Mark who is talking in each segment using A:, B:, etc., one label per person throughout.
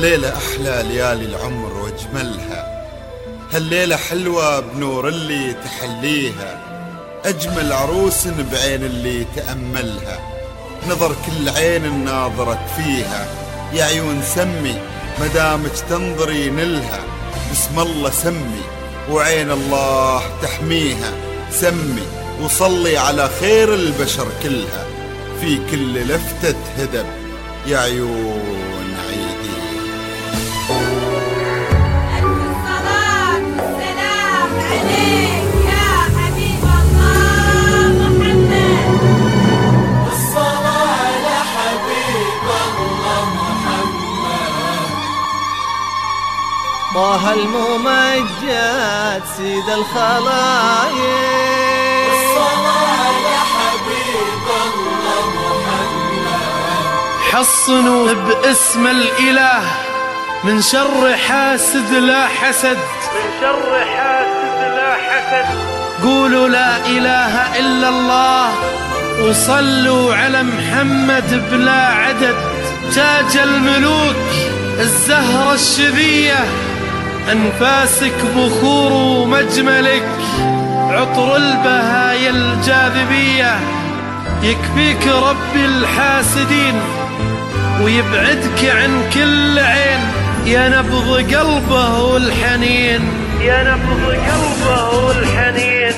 A: هالليلة أحلى ليالي العمر وأجملها، هالليلة حلوة بنور اللي تحليها، أجمل عروس بعين اللي تأملها، نظر كل عين ناظرك فيها، يا عيون سمي مدامك تنظري نلها، بسم الله سمي وعين الله تحميها، سمي وصلي على خير البشر كلها، في كل لفتة هدب يا عيون عيدي.
B: ألف الصلاة والسلام عليك يا حبيب الله محمد.
C: الصلاة على حبيب الله محمد.
D: طه الممجد سيد الخلايق،
E: حصنوا باسم الإله من شر حاسد لا حسد، من شر حاسد لا حسد. قولوا لا إله إلا الله وصلوا على محمد بلا عدد. تاج الملوك الزهرة الشذية، أنفاسك بخور ومجملك، عطر البهايا الجاذبية. يكفيك ربي الحاسدين ويبعدك عن كل عين، يا نبض قلبه والحنين، يا نبض قلبه والحنين.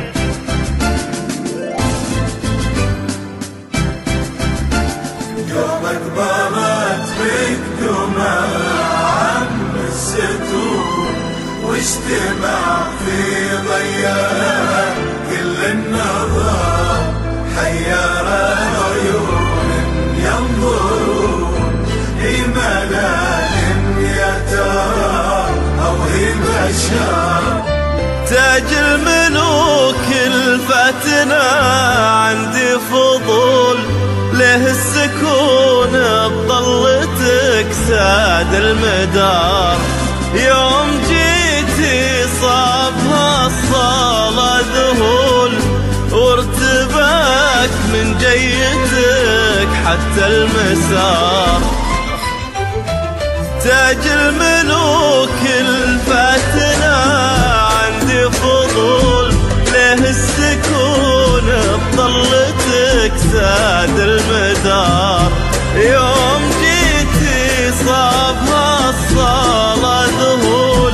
C: يومك ضرت بك دموع الستور، واجتمع في ضياء كل النظر، حير عيون ينظرون، هي ملاك يا ترى أو هي بشر.
D: تاج الملوك الفتنة عندي فضول، له السكون بظلتك ساد المدار. يوم جيتي صابها الصلاة ذهول، وارتباك من جيتك حتى المسار. تاج الملوك الفتنة عندي فضول، له السكون بظلتك ساد المدار. يوم جيتي صابها الصلاة ذهول،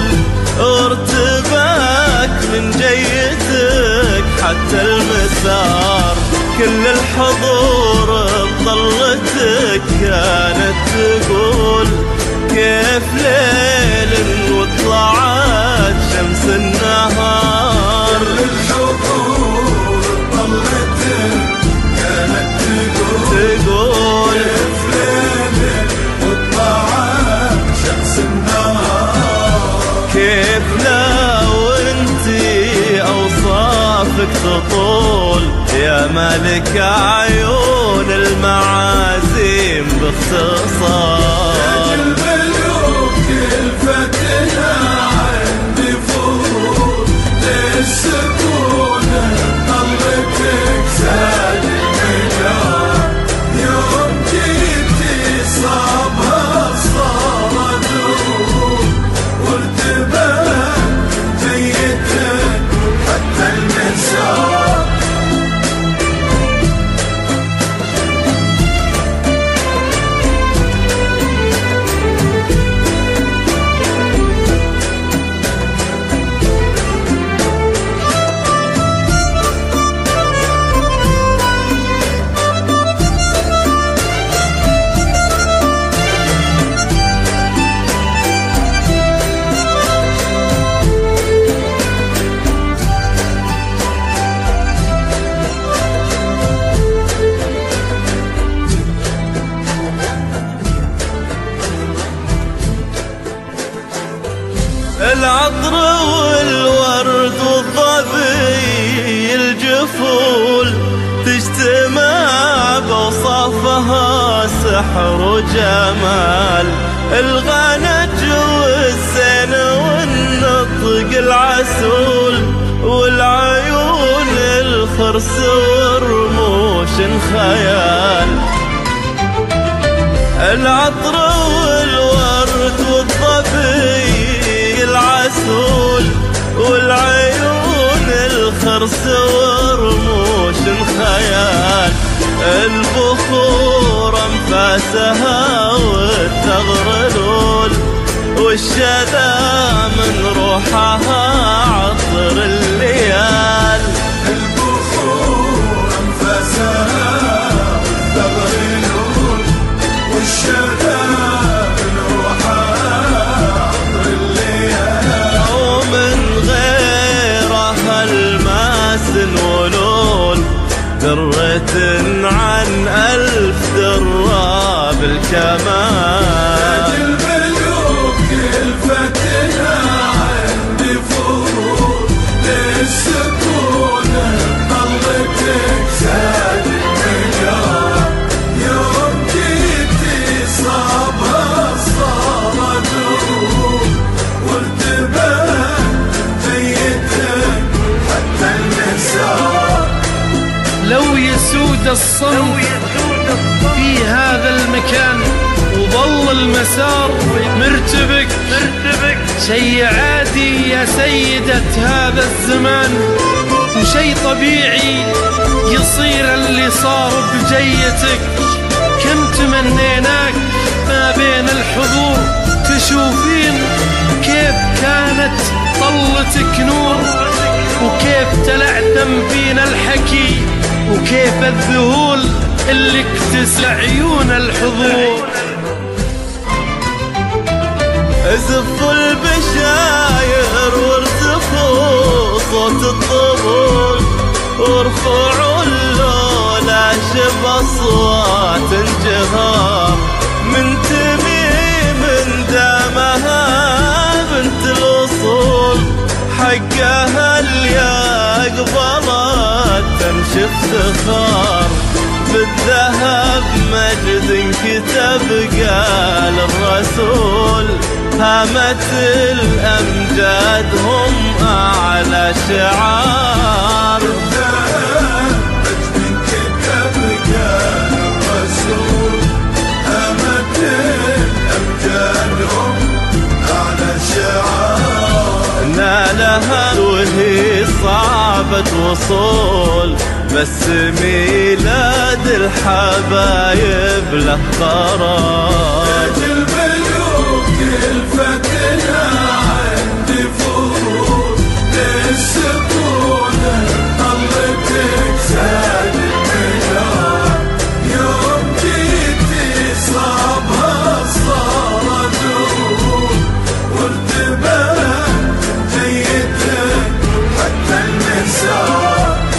D: ارتباك من جيتك حتى المسار. كل الحضور بظلتك كانت تقول، كيف ليل وطلعت شمس النهار.
C: كل الحضور بظلتك كانت تقول، كيف ليل وطلعت شمس النهار.
D: كيف لو انتي اوصافك تطول، يا مالك عيون المعازيم باختصار.
C: تاج الملوك الفتنة عندي فضول، للسكون ضلتك ساد المجار. يوم جيتي صابها الصلاة ذهول، وارتباك جيتك حتى المسار.
D: العطر والورد والظبي الجفول، تجتمع بوصافها سحر وجمال. الغنج والزين والنطق العسول، والعيون الخرس ورموش خيال. العطر والورد درس ورموش خيال، البخور انفاسها والتغرلول، والشذا من روحها عطر الليال.
C: البخور انفاسها والتغرلول، والشذا من روحها عطر الليال.
D: ومن غيرها الماس ولول، درة عن ألف درة بالكمال.
C: تاج الملوك كلفتنا عندي فروض، للسكون ظلتك زاد المجال. يوم جيتي صابها صار دروب، وارتبت جيتك حتى النساء.
E: لو يسود الصمت في هذا المكان وظل المسار مرتبك شي عادي يا سيدة هذا الزمان، وشي طبيعي يصير اللي صار بجيتك. كم تمنيناك ما بين الحضور تشوفين كيف كانت طلتك نور، وكيف تلعثم فينا الحكي، وكيف الذهول اللي اكتسى عيون الحضور.
D: ازفوا البشاير وارزفوا صوت الطبول، وارفعوا اللولا شب اصوات الجهار. من تميم دامها بنت الاصول، حقها الياقبلت تنشف زخار. بالذهب مجد كتب قال الرسول، هامت الأمجاد هم أعلى شعار.
C: بالذهب مجد كتب قال الرسول، هامت الأمجاد هم أعلى شعار.
D: نالها وهي صعبة وصول، بس ميلاد الحبايب له قرار.
C: تاج الملوك كلفتنا عندي فروض، للسكون ظلتك زاد المجال. يوم جيتي صابها صار دروب، وارتبت جيتك حتى النساء.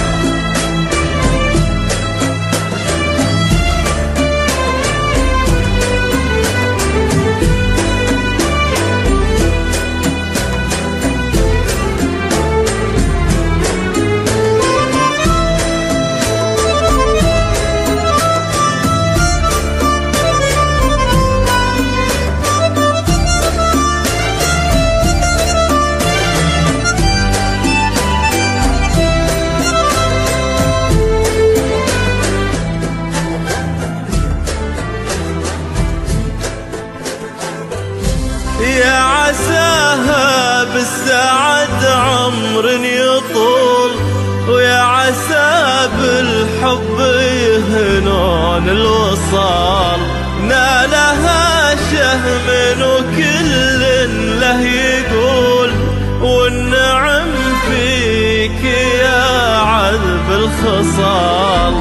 D: يا عساها بالسعد عمر يطول، ويا عسى بالحب يهنون الوصال. نالها شهم وكل له يقول، والنعم فيك يا عذب الخصال.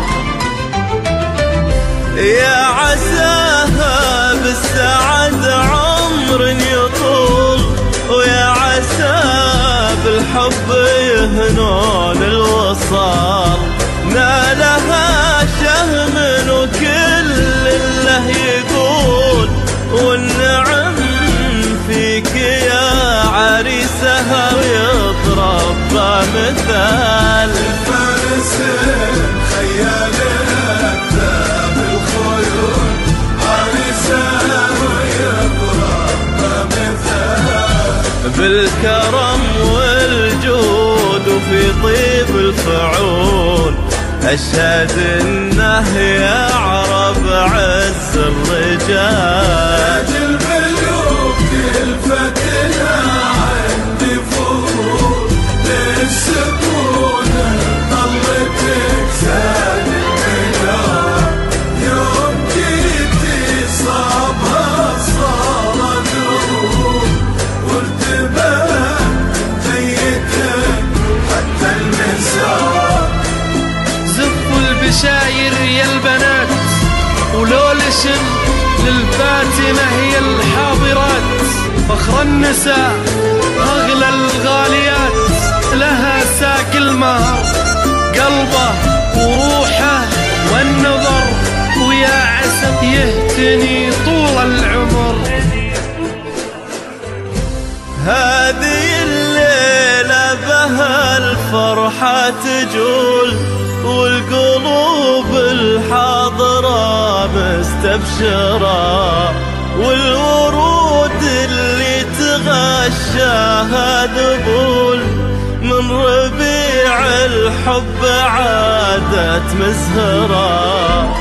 D: يا عساها بالسعد عمر يطول، ويا عسى بالحب يهنون الوصال. نالها شهم وكل له يقول، والنعم فيك يا عريسها ويضرب مثال.
C: الفارس الخيال ذاب الخيول، عريسها ويضرب مثال.
D: بالكرم والجود وفي طيب الفعول، أشهد إنه يعرف عز الرجال.
C: تاج الملوك كلفتنا عندي فروض، للسكون
E: النساء أغلى الغاليات لها ساق المهر، قلبه وروحه والنظر ويا عسى يهتني طول العمر.
D: هذه الليلة بها الفرحة تجول والقلوب الحاضرة مستبشرة، والورود اللي تغشاها ذبول من ربيع الحب عادت مزهرة.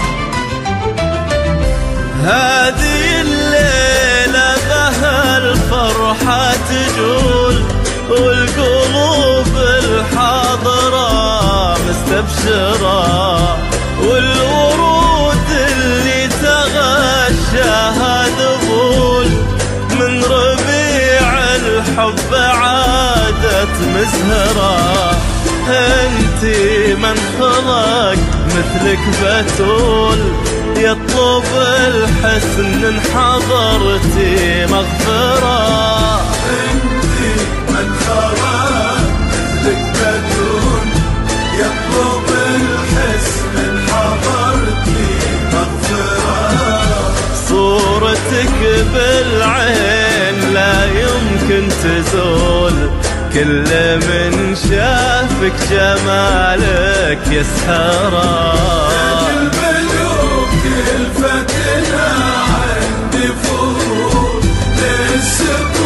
D: هذه الليلة بها الفرحة تجول والقلوب الحاضرة مستبشرة، والورود اللي تغشاها ذبول من ربيع الحب عادت مزهرة. انتي من خلق مثلك بتول يطلب الحسن ان حضرتي مغفرة.
C: انتي من خلق مثلك بتول يطلب الحسن ان حضرتي مغفرة.
D: صورتك بالعين لا يمكن تزول، كل من شافك جمالك يسحره.
C: الملوك الفتنة عندي فضول للسبب